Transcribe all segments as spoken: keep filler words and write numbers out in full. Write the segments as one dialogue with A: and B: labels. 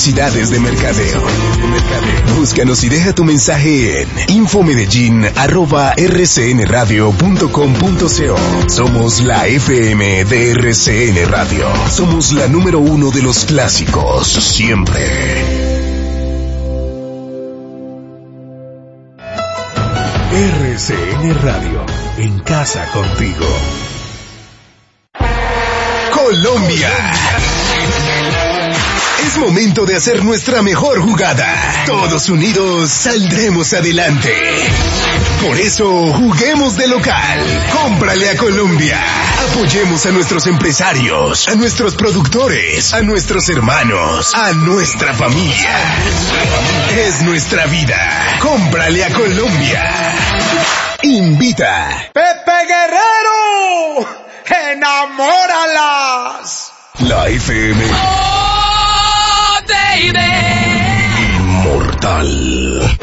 A: necesidades de mercadeo. Búscanos y deja tu mensaje en infomedellín arroba r c n radio punto com punto co. Somos la F M de R C N Radio. Somos la número uno de los clásicos, siempre. R C N Radio, en casa contigo. Colombia. Es momento de hacer nuestra mejor jugada. Todos unidos saldremos adelante. Por eso, juguemos de local. Cómprale a Colombia. Apoyemos a nuestros empresarios, a nuestros productores, a nuestros hermanos, a nuestra familia. Es nuestra vida. Cómprale a Colombia. Invita.
B: Pepe Guerrero, enamóralas.
A: La F M.
B: Oh, baby.
A: Inmortal.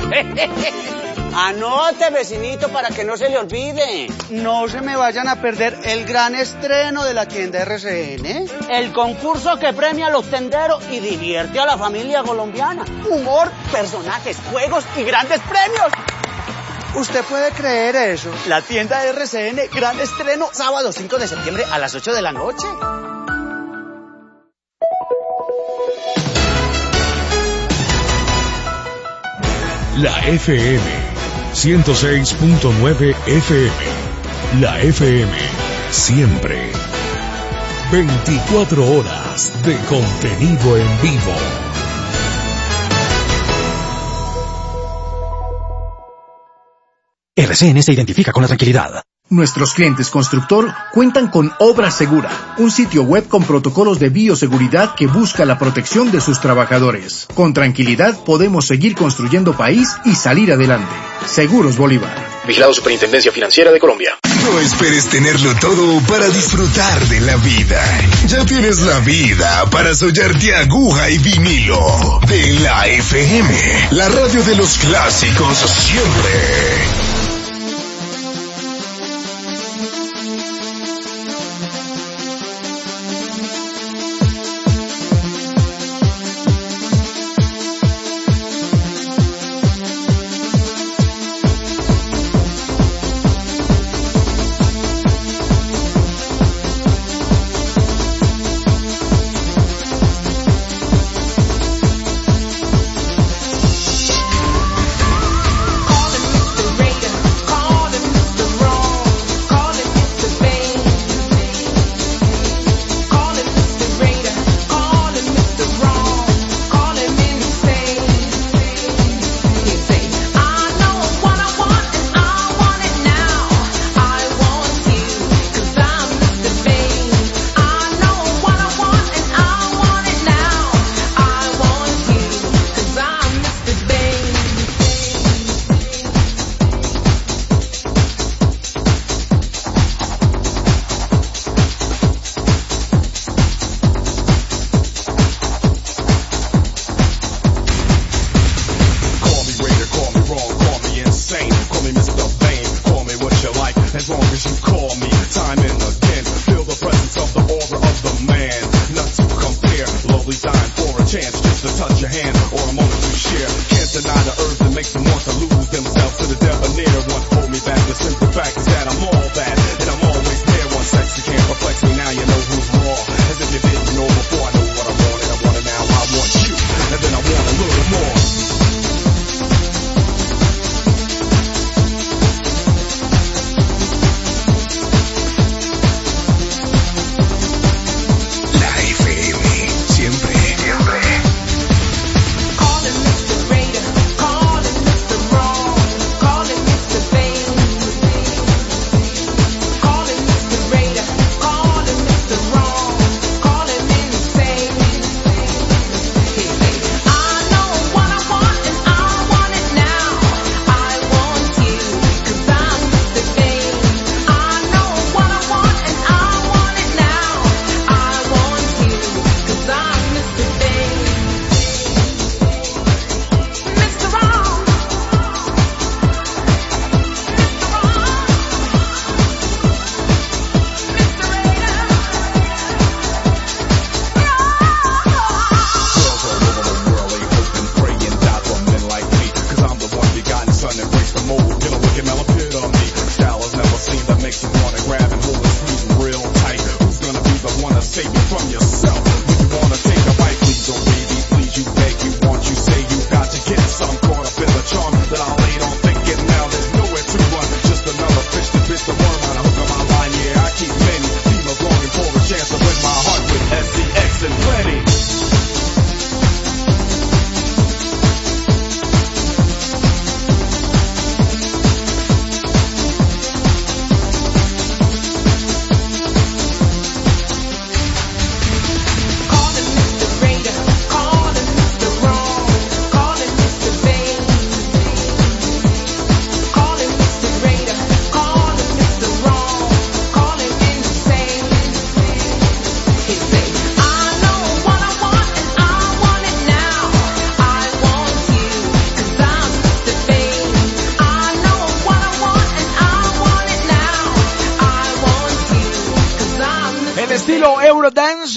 C: Anote, vecinito, para que no se le olvide.
D: No se me vayan a perder el gran estreno de la tienda R C N.
C: El concurso que premia a los tenderos y divierte a la familia colombiana. Humor, personajes, juegos y grandes premios.
D: ¿Usted puede creer eso?
C: La tienda R C N, gran estreno, sábado cinco de septiembre a las ocho de la noche.
A: La F M, ciento seis punto nueve F M. La F M, siempre. veinticuatro horas de contenido en vivo.
E: R C N se identifica con la tranquilidad.
F: Nuestros clientes constructor cuentan con Obra Segura, un sitio web con protocolos de bioseguridad que busca la protección de sus trabajadores. Con tranquilidad podemos seguir construyendo país y salir adelante. Seguros Bolívar.
E: Vigilado Superintendencia Financiera de Colombia.
A: No esperes tenerlo todo para disfrutar de la vida. Ya tienes la vida para soñarte aguja y vinilo. De la F M, la radio de los clásicos siempre.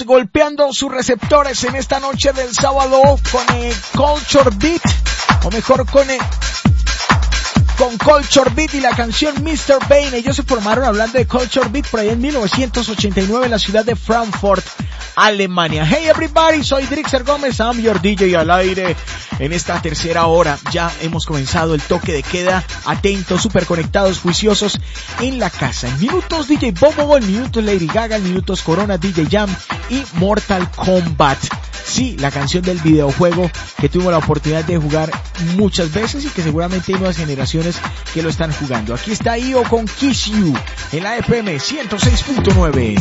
G: estamos golpeando sus receptores en esta noche del sábado con el Culture Beat, o mejor con el, con Culture Beat y la canción mister Bane. Ellos se formaron hablando de Culture Beat por ahí en mil novecientos ochenta y nueve en la ciudad de Frankfurt, Alemania. Hey everybody, soy Drixer Gómez, I'm your D J al aire. En esta tercera hora ya hemos comenzado el toque de queda. Atentos, super conectados, juiciosos en la casa. En minutos D J Bobo, en minutos Lady Gaga, en minutos Corona, D J Jam y Mortal Kombat. Sí, la canción del videojuego que tuvimos la oportunidad de jugar muchas veces y que seguramente hay nuevas generaciones que lo están jugando. Aquí está I O con Kiss You en la F M ciento seis punto nueve.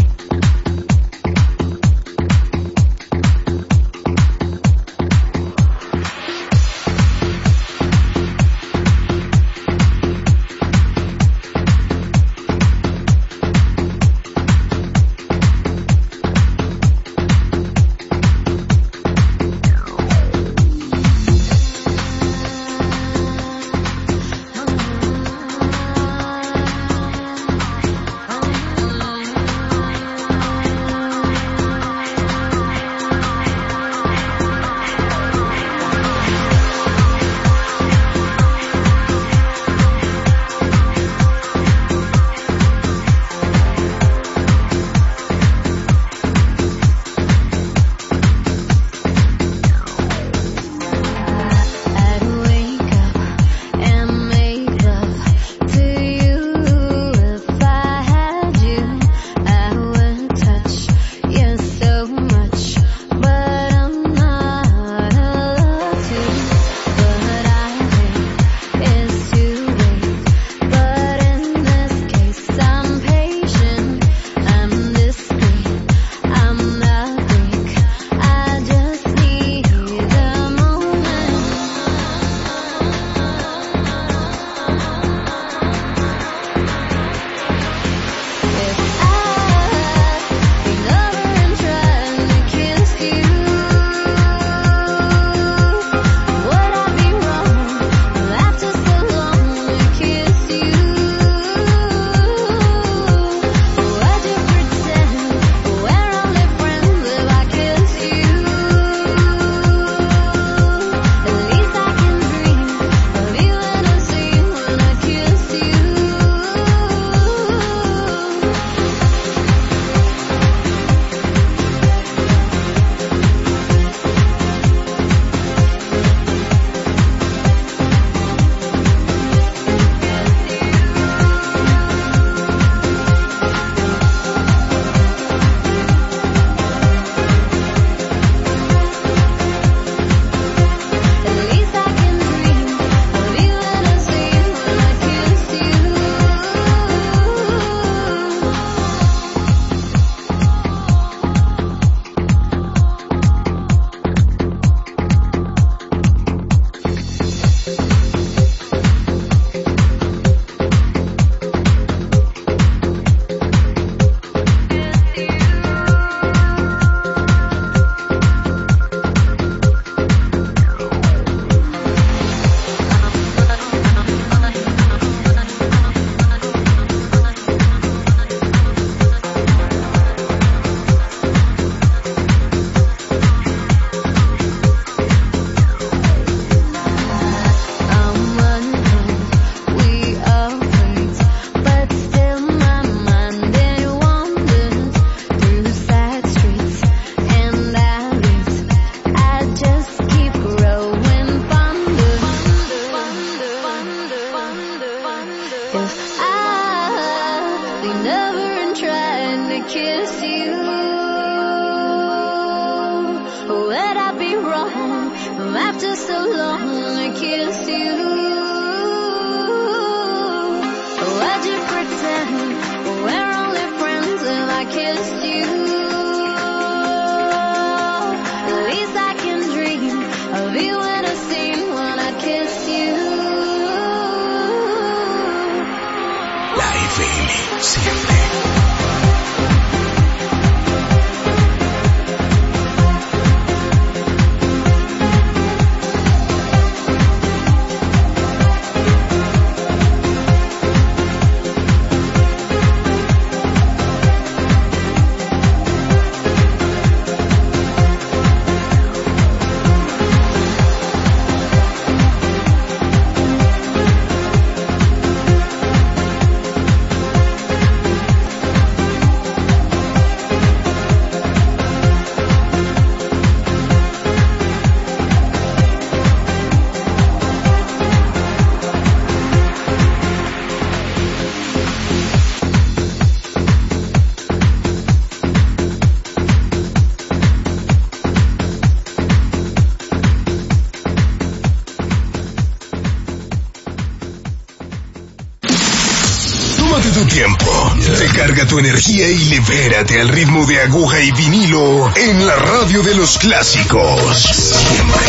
A: tu tiempo. Recarga tu energía y libérate al ritmo de aguja y vinilo en la radio de los clásicos. Siempre.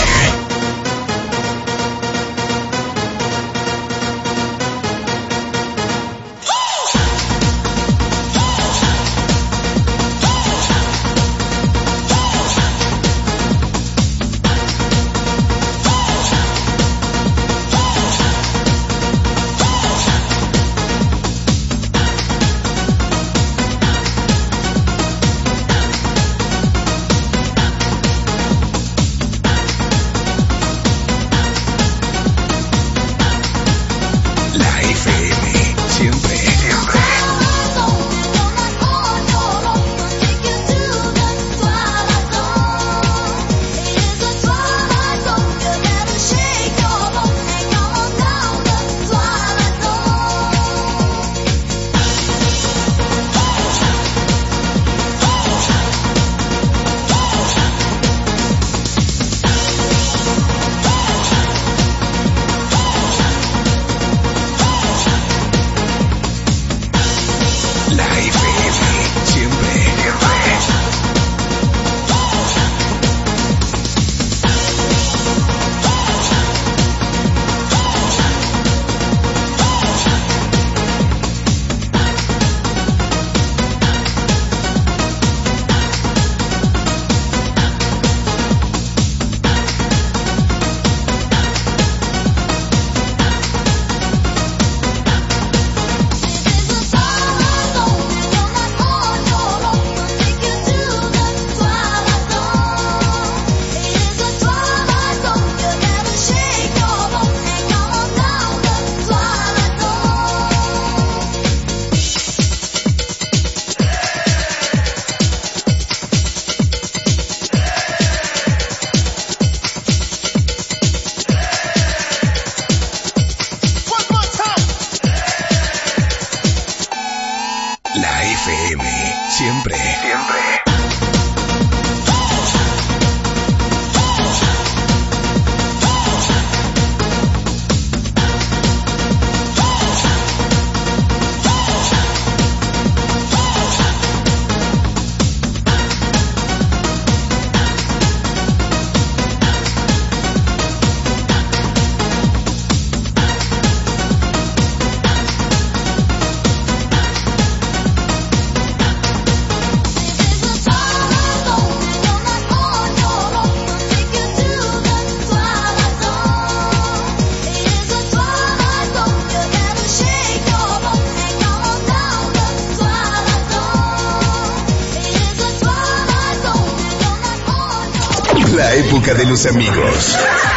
A: La época de los amigos.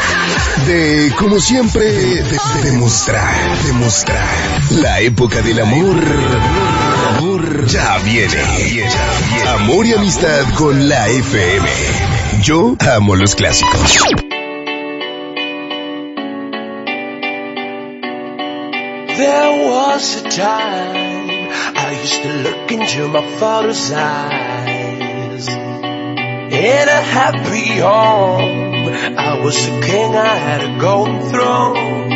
A: De, como siempre, de, de, demostrar, demostrar. La época del amor. Amor ya viene. Amor y amistad con la F M. Yo amo los clásicos.
H: There was a time I used to look into my father's eyes. In a happy home, I was a king, I had a golden throne.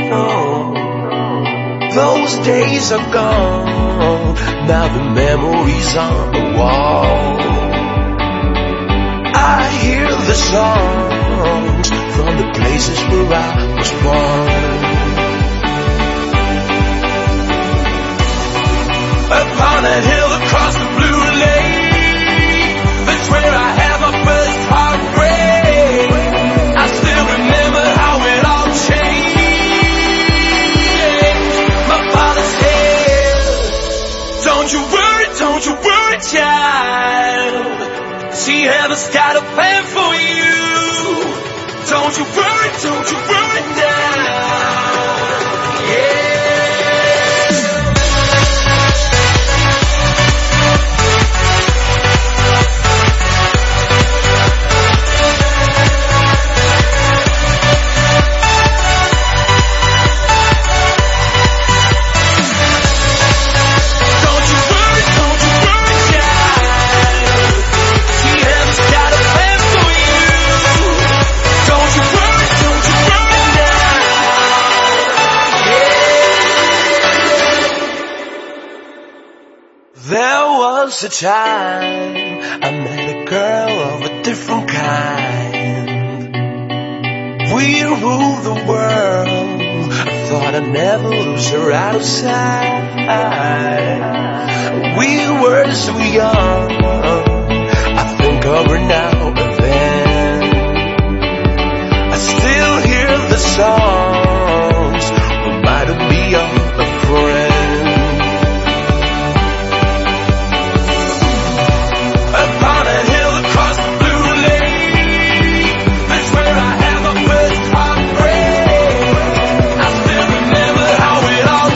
H: Those days are gone, now the memories on the wall. I hear the songs from the places where I was born. Upon a hill across the blue lake, that's where I had my first heartbreak. I still remember how it all changed. My father said, don't you worry, don't you worry, child. See, heaven's got a plan for you. Don't you worry, don't you worry now. Yeah. Don't you worry, don't you worry now. was a time I met a girl of a different kind. We ruled the world. I thought I'd never lose her out of sight. We were so young. I think of her now and then. I still hear the songs reminding me of a friend. Upon a hill across the blue lake, that's where I had my first heartbreak. I still remember how it all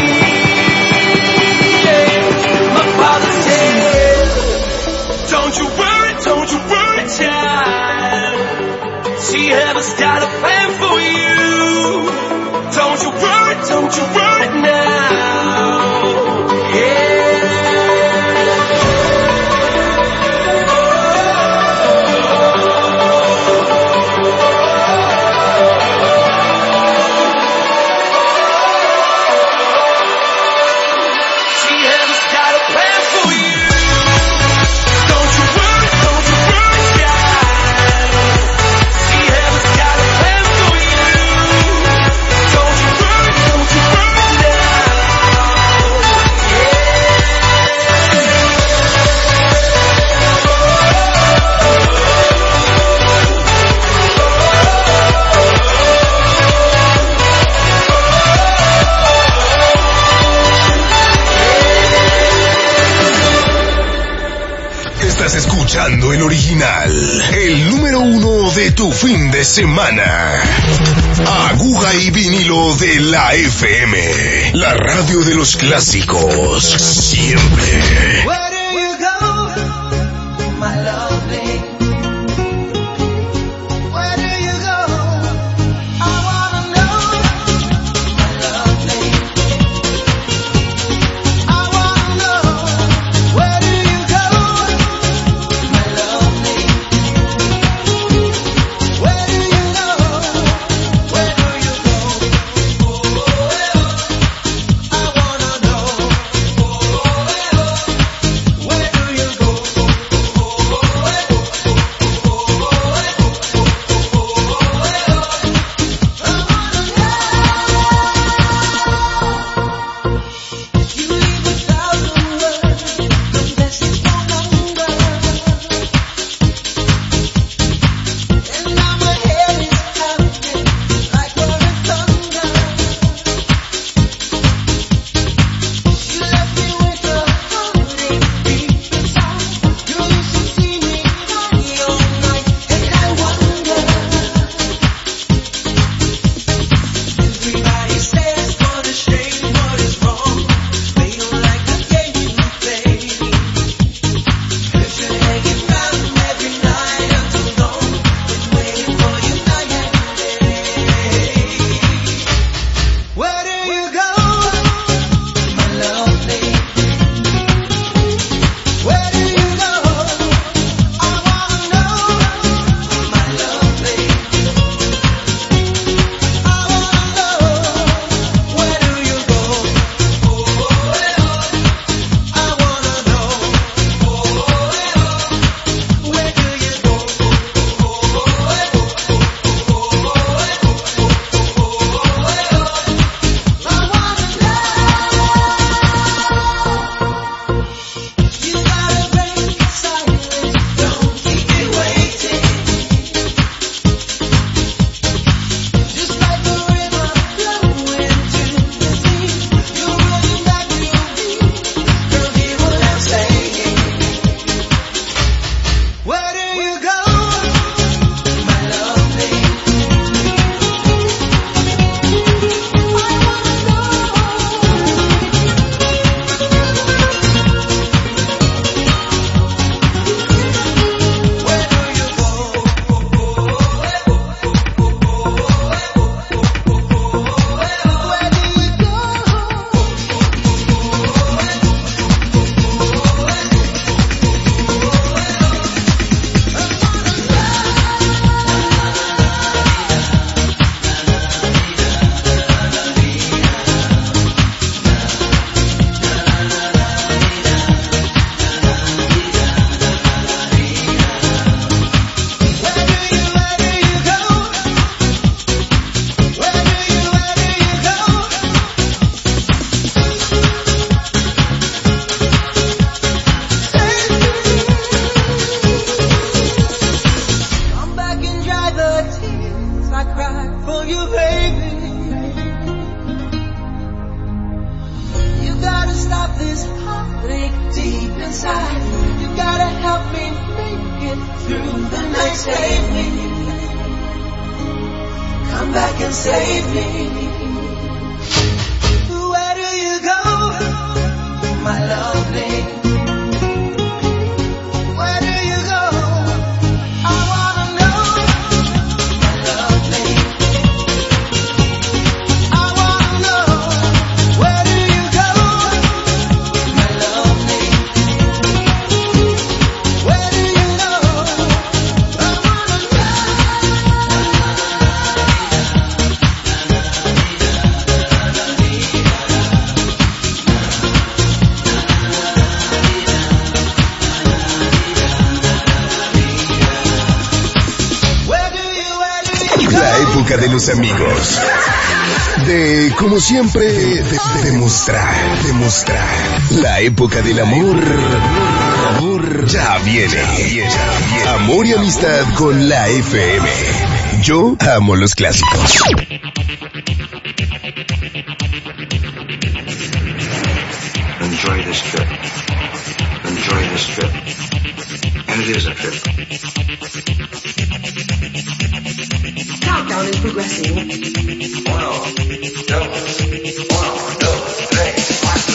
H: changed. My father said, don't you worry, don't you worry, child. She has got a plan for you. Don't you worry, don't you worry now. Yeah.
A: Escuchando el original, el número uno de tu fin de semana. Aguja y vinilo de la F M, la radio de los clásicos, siempre.
H: Where do you go, my lovely? Where do you go? I wanna know, my lovely. I wanna know, where do you go, my lovely? Where do you go? Where do you go? I wanna know. I cry for you, baby. You gotta stop this heartache deep inside. You gotta help me make it through the night. Save me. Come back and save me. Where do you go, my lovely? Where do you go? I wanna know, my lovely. I wanna know, where do you go, my lovely? Where do you go? I wanna
A: La época de los amigos. De, como siempre, de, de, demostrar, demostrar. La época del amor. Amor ya viene. Ya viene. Amor y amistad con la F M. Yo amo los clásicos.
I: Enjoy this trip. Enjoy this trip. And it is a trip.
J: Countdown is progressing.
I: Uno, dos, uno, dos, tres, cuatro.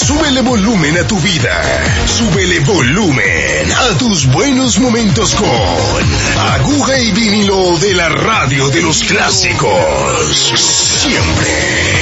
A: Súbele volumen a tu vida. Súbele volumen a tus buenos momentos con Aguja y Vinilo de la radio de los clásicos. Siempre.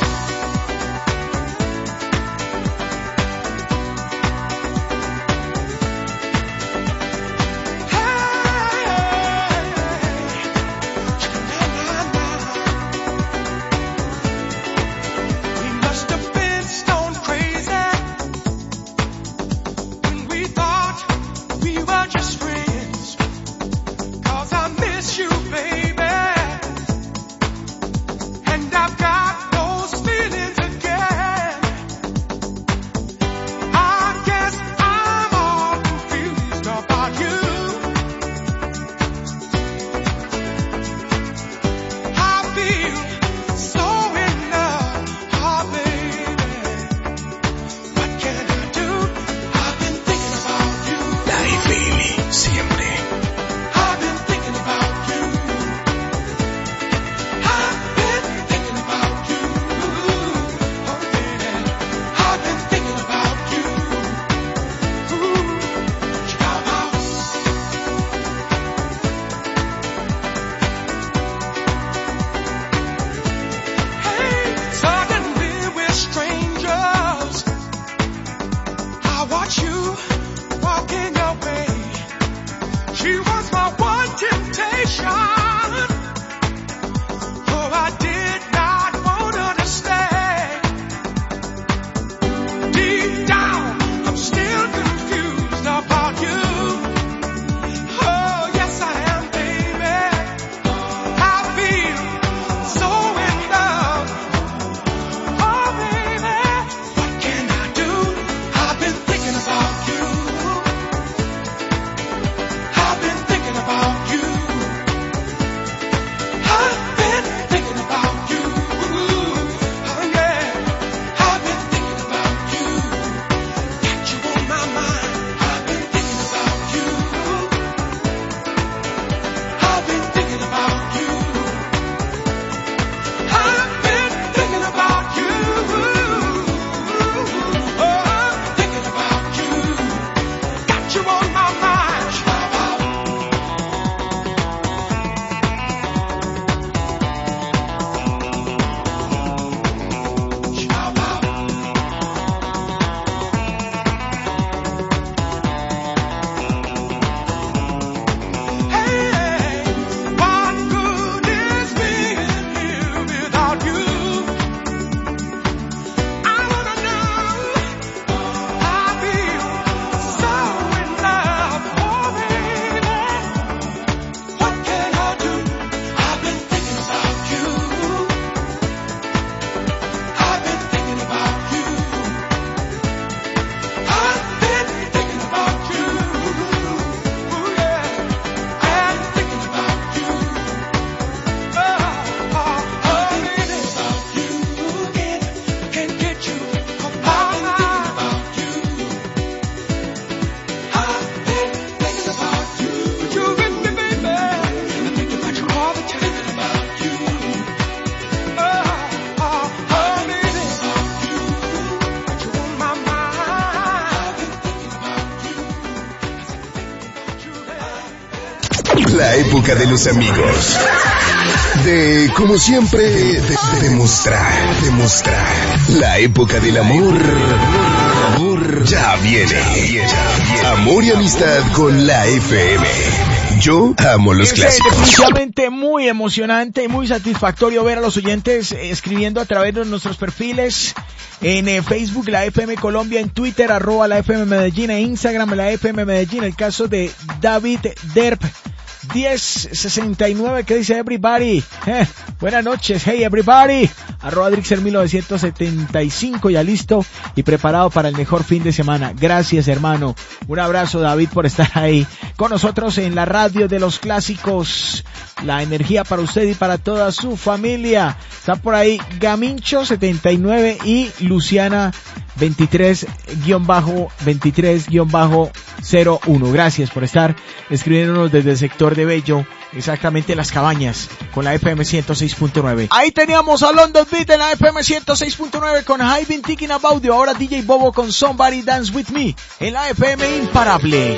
A: La época de los amigos. De, como siempre, de, de, demostrar, demostrar. La época del amor. Amor ya viene. Amor y amistad con la F M. Yo amo los
G: es
A: clásicos.
G: Es definitivamente muy emocionante y muy satisfactorio ver a los oyentes escribiendo a través de nuestros perfiles en eh, Facebook, la F M Colombia, en Twitter, arroba la F M Medellín, en Instagram, la F M Medellín. El caso de David Derp diez sesenta y nueve, que dice everybody, eh, buenas noches, hey everybody, arroba Drixer mil novecientos setenta y cinco, ya listo y preparado para el mejor fin de semana. Gracias, hermano, un abrazo, David, por estar ahí con nosotros en la radio de los clásicos. La energía para usted y para toda su familia. Está por ahí Gamincho setenta y nueve y Luciana veintitrés veintitrés cero uno. Gracias por estar escribiéndonos desde el sector de Bello exactamente Las Cabañas, con la F M ciento seis punto nueve. Ahí teníamos a London Beat en la F M ciento seis punto nueve con I've Been Thinking About You. Ahora D J Bobo con Somebody Dance With Me en la F M imparable.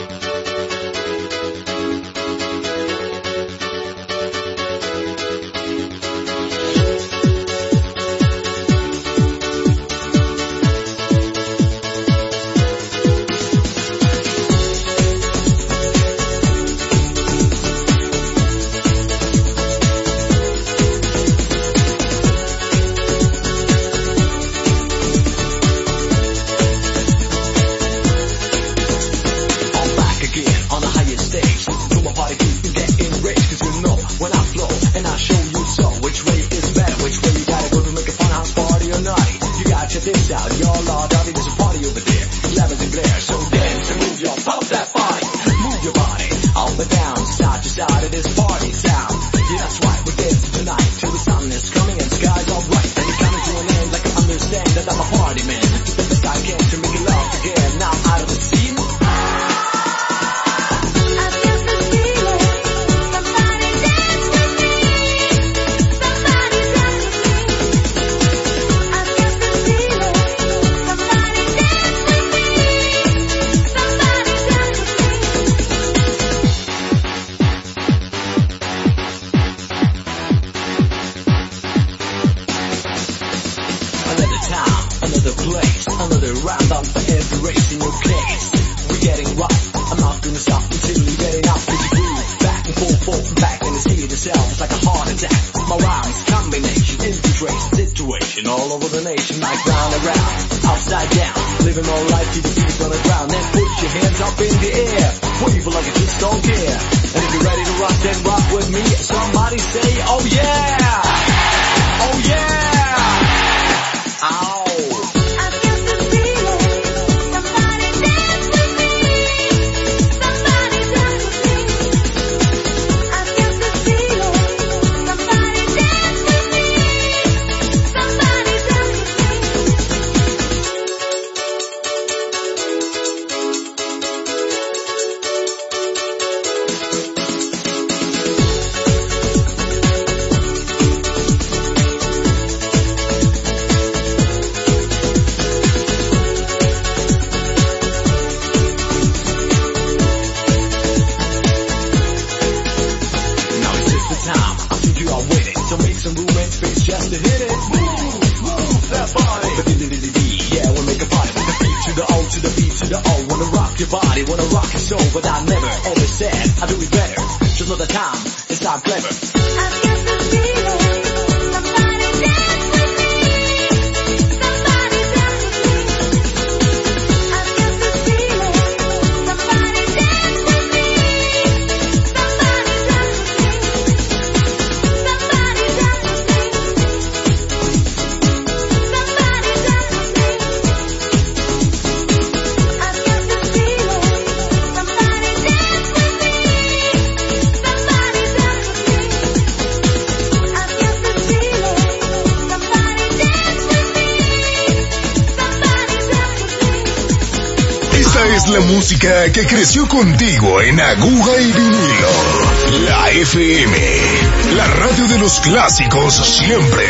A: La música que creció contigo en aguja y vinilo. La F M, la radio de los clásicos siempre.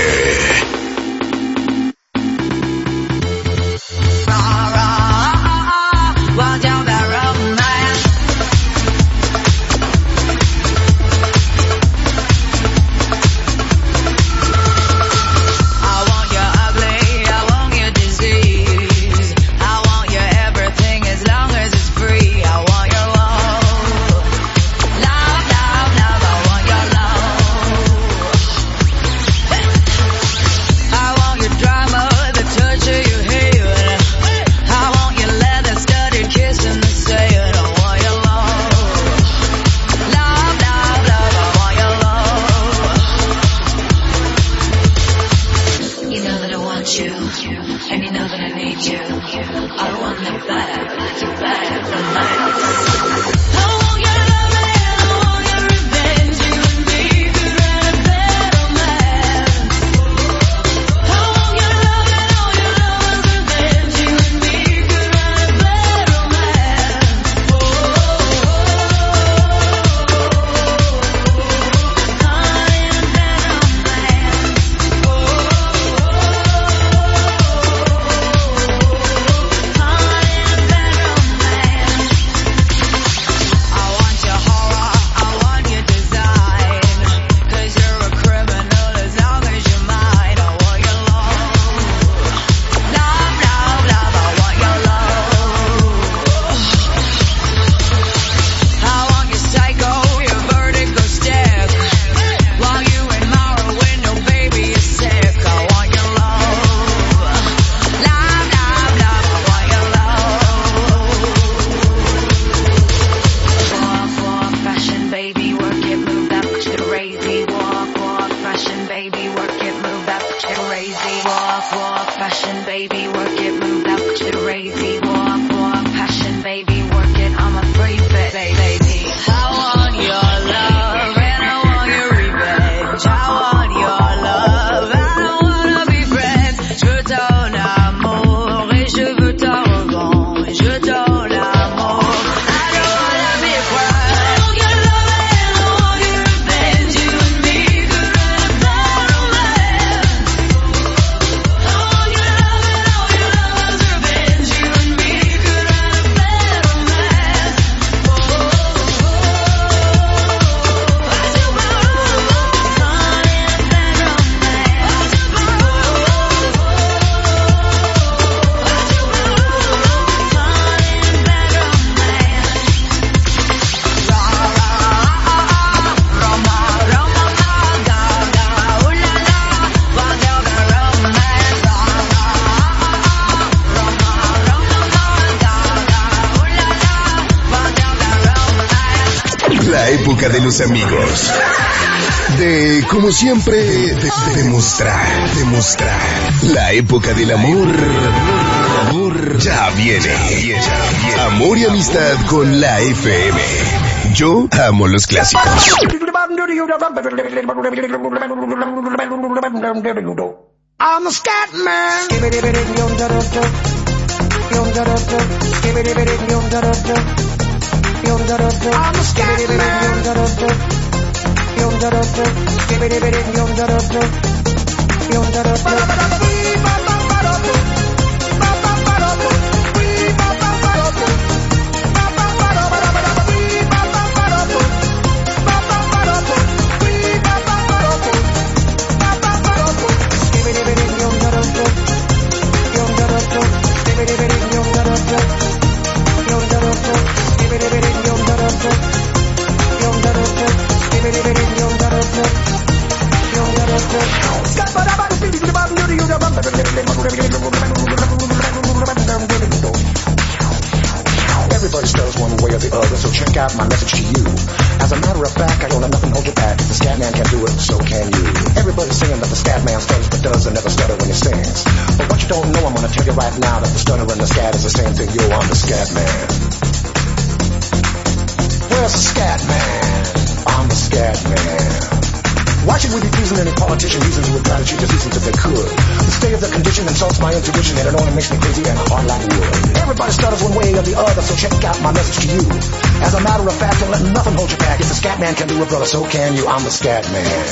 A: la época de los amigos. De, como siempre, de, de demostrar, demostrar. La época del amor, amor ya viene. Amor y amistad con la F M. Yo amo los clásicos.
K: I'm a scat man. I'm a scat
L: Everybody stutters one way or the other, so check out my message to you. As a matter of fact, I don't let nothing hold you back. If the scat man can do it, so can you. Everybody's saying that the scat man stutters but does and never stutter when he sings. But what you don't know, I'm gonna tell you right now that the stutter and the scat is the same thing. Yo, I'm the scat man. Where's the scat man? I'm the scat man. Why should we be pleasing any politician reasons who would try to cheat the seasons if they could? The state of their condition insults my intuition and it only makes me crazy and hard like wood. Everybody stutters one way or the other, so check out my message to you. As a matter of fact, don't let nothing hold you back. If the scat man can do it, brother, so can you. I'm the scat man.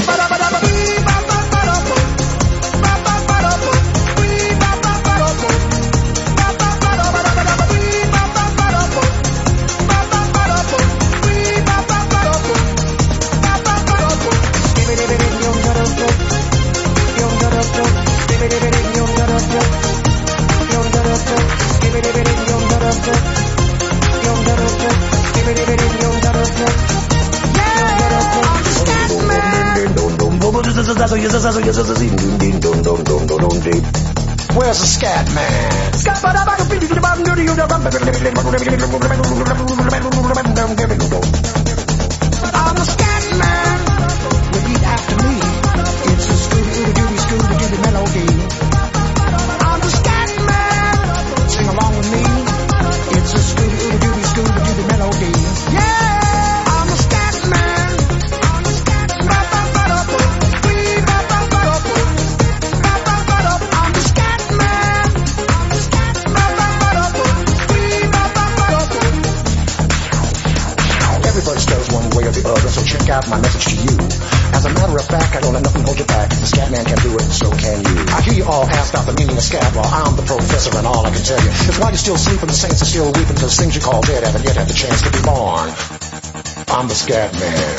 L: Where's the scat man? I'm the scat man. Repeat after me. It's a Scooby-Dooby, Scooby-Dooby melody. I'm the scat man. Sing along with me. It's a Scooby-Dooby, Scooby-Dooby melody. Yeah, I'm the scat man. I'm the scat man. So check out my message to you. As a matter of fact, I don't let nothing hold you back. If the scat man can do it, so can you. I hear you all ask out the meaning of scat. Well, I'm the professor and all I can tell you is why you still sleeping, the saints are still weeping, cause things you call dead haven't yet had the chance to be born. I'm the scat man.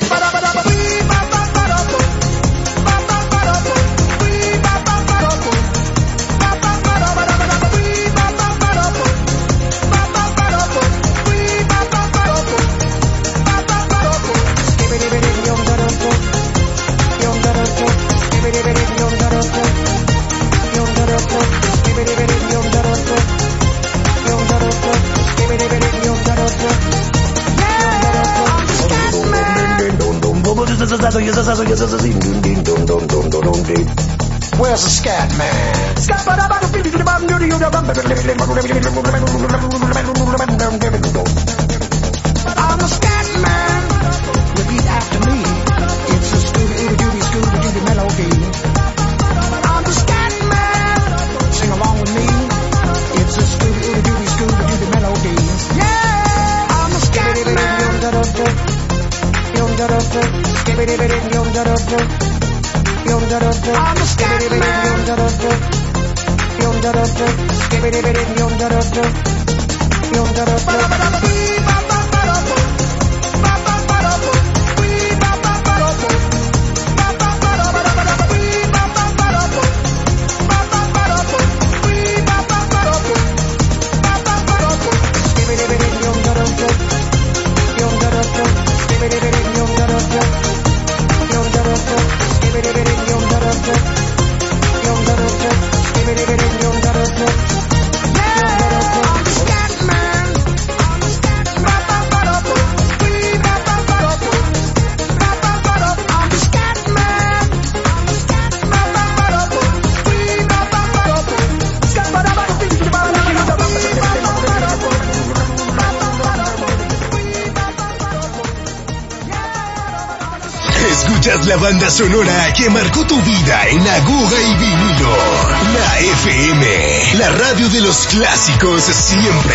L: Where's the scat man? I'm the scat man. Repeat after me. It's a Scooby-Dooby, Scooby-Dooby melody. I'm the scat man. Sing along with me. It's a Scooby-Dooby, Scooby-Dooby melody. Yeah, I'm the scat man. I'm the scat man.
A: Escuchas la banda sonora que marcó tu vida en aguja y vinilo. La F M, la radio de los clásicos siempre.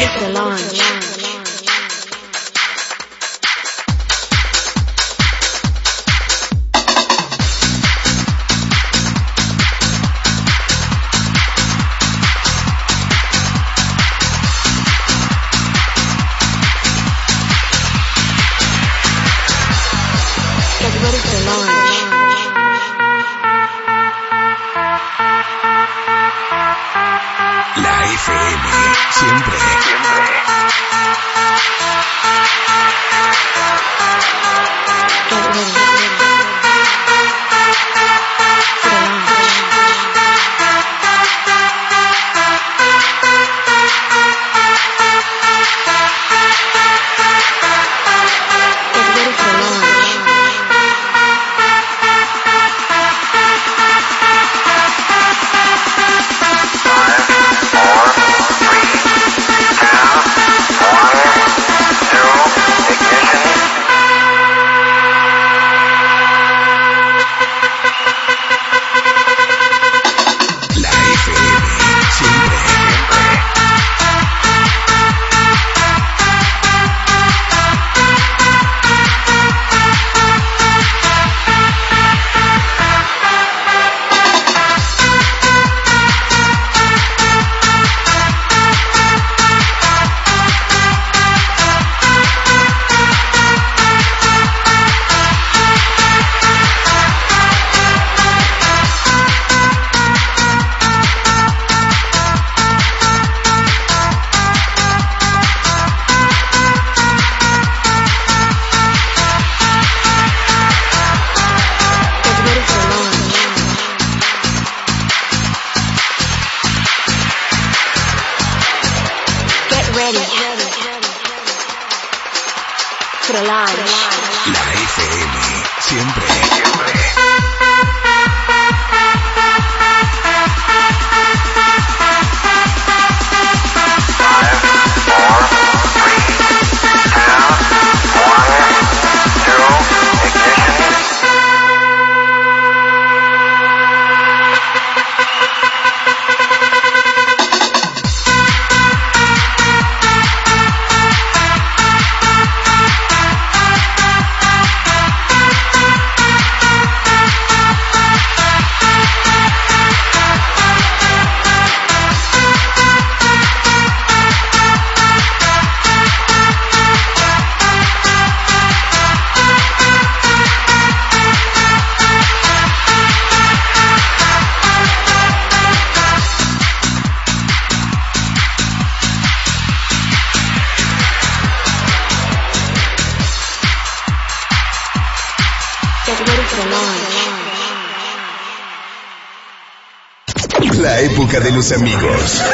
A: La época de los amigos.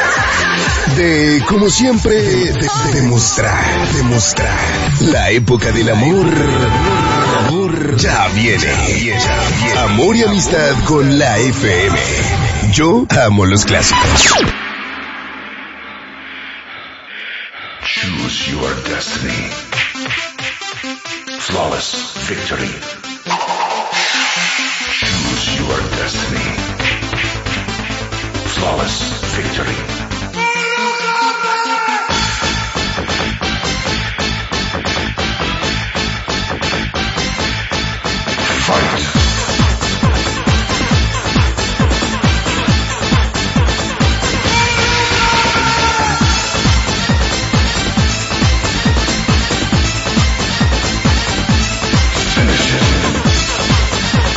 A: De, como siempre, de, demostrar, demostrar. La época del amor. Amor ya viene. Ya viene. Amor y amistad con la F M. Yo amo los clásicos.
I: Choose your destiny. Flawless victory. Choose your destiny. Flawless victory. Fight. Finish it.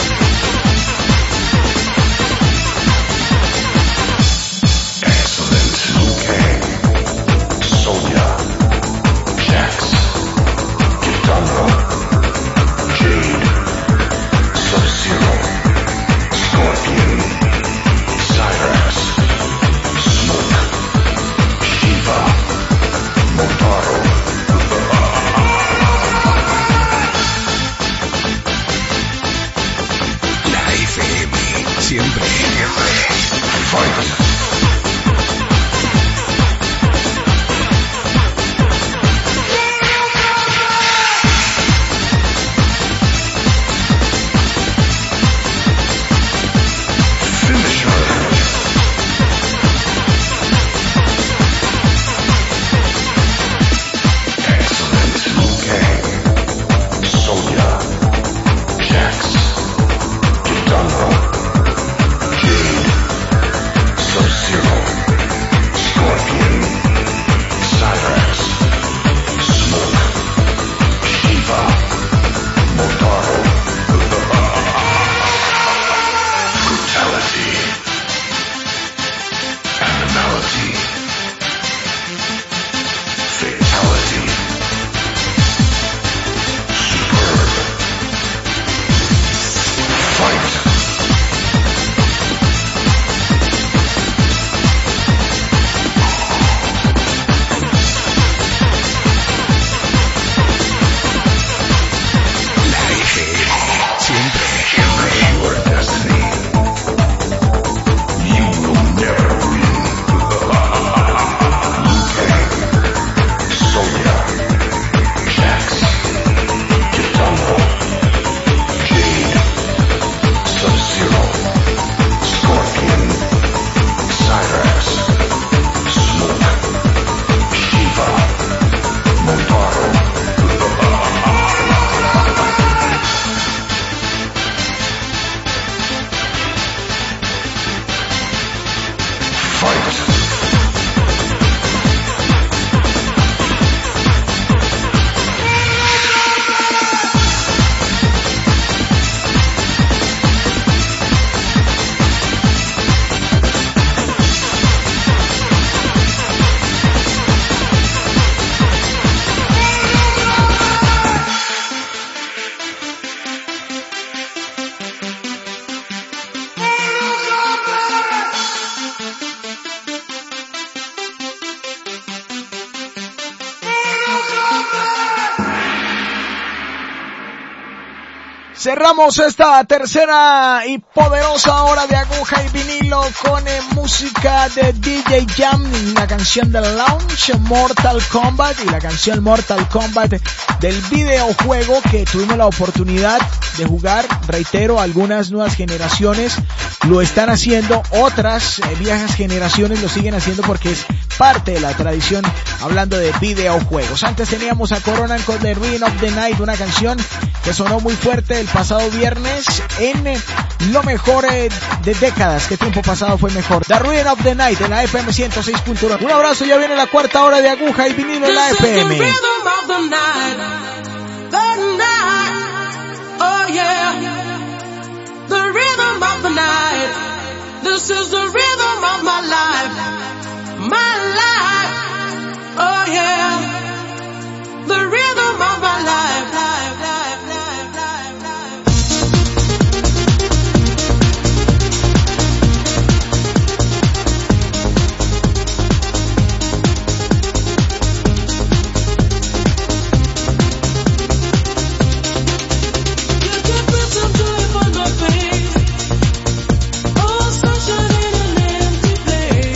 I: Excellent.
G: Cerramos esta tercera y poderosa hora de aguja y vinilo con eh, música de D J Jam y la canción del Lounge Mortal Kombat y la canción Mortal Kombat del videojuego que tuvimos la oportunidad de jugar. Reitero, algunas nuevas generaciones lo están haciendo, otras eh, viejas generaciones lo siguen haciendo porque es parte de la tradición hablando de videojuegos. Antes teníamos a Corona con The Rhythm of the Night, una canción que sonó muy fuerte el pasado viernes en eh, lo mejor eh, de décadas. ¿Qué tiempo pasado fue mejor? The Rhythm of the Night en la F M ciento seis punto uno. Un abrazo, ya viene la cuarta hora de aguja y vinilo en la F M.
B: This is the rhythm of my life, my life, oh yeah, the rhythm of my life, life, life, life, life, life. You can put some joy on my face. Oh, sunshine in an empty place.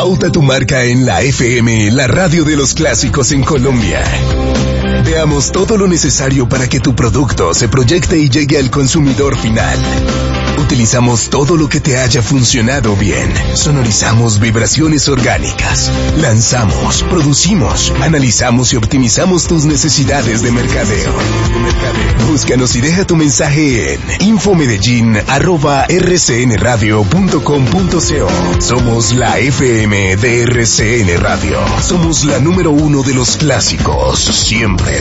A: Pauta tu marca en la F M, la radio de los clásicos en Colombia. Veamos todo lo necesario para que tu producto se proyecte y llegue al consumidor final. Utilizamos todo lo que te haya funcionado bien. Sonorizamos vibraciones orgánicas. Lanzamos, producimos, analizamos y optimizamos tus necesidades de mercadeo. Búscanos y deja tu mensaje en infomedellín arroba r c n radio punto com punto co. Somos la F M de R C N Radio. Somos la número uno de los clásicos, siempre.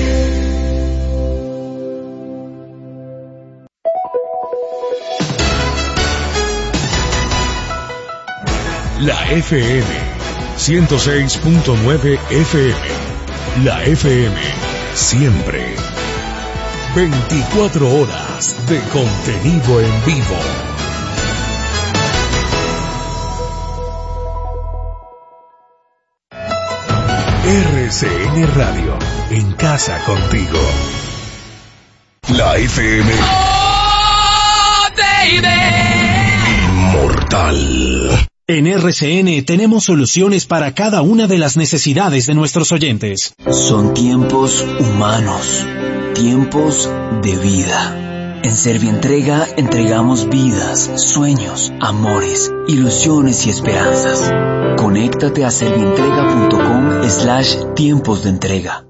M: La F M ciento seis punto nueve F M. La F M siempre. veinticuatro horas de contenido en vivo. R C N Radio, en casa contigo.
A: La F M.
B: Oh, baby.
A: Inmortal.
N: En R C N tenemos soluciones para cada una de las necesidades de nuestros oyentes.
O: Son tiempos humanos, tiempos de vida. En Servientrega entregamos vidas, sueños, amores, ilusiones y esperanzas. Conéctate a servientrega.com slash tiempos de entrega.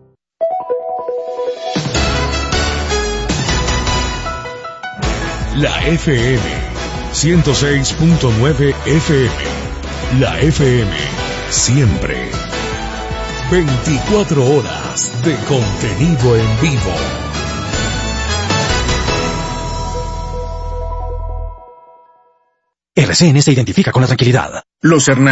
M: La F M ciento seis punto nueve F M. La F M siempre. veinticuatro horas de contenido en vivo.
E: R C N se identifica con la tranquilidad.
F: Los Hernández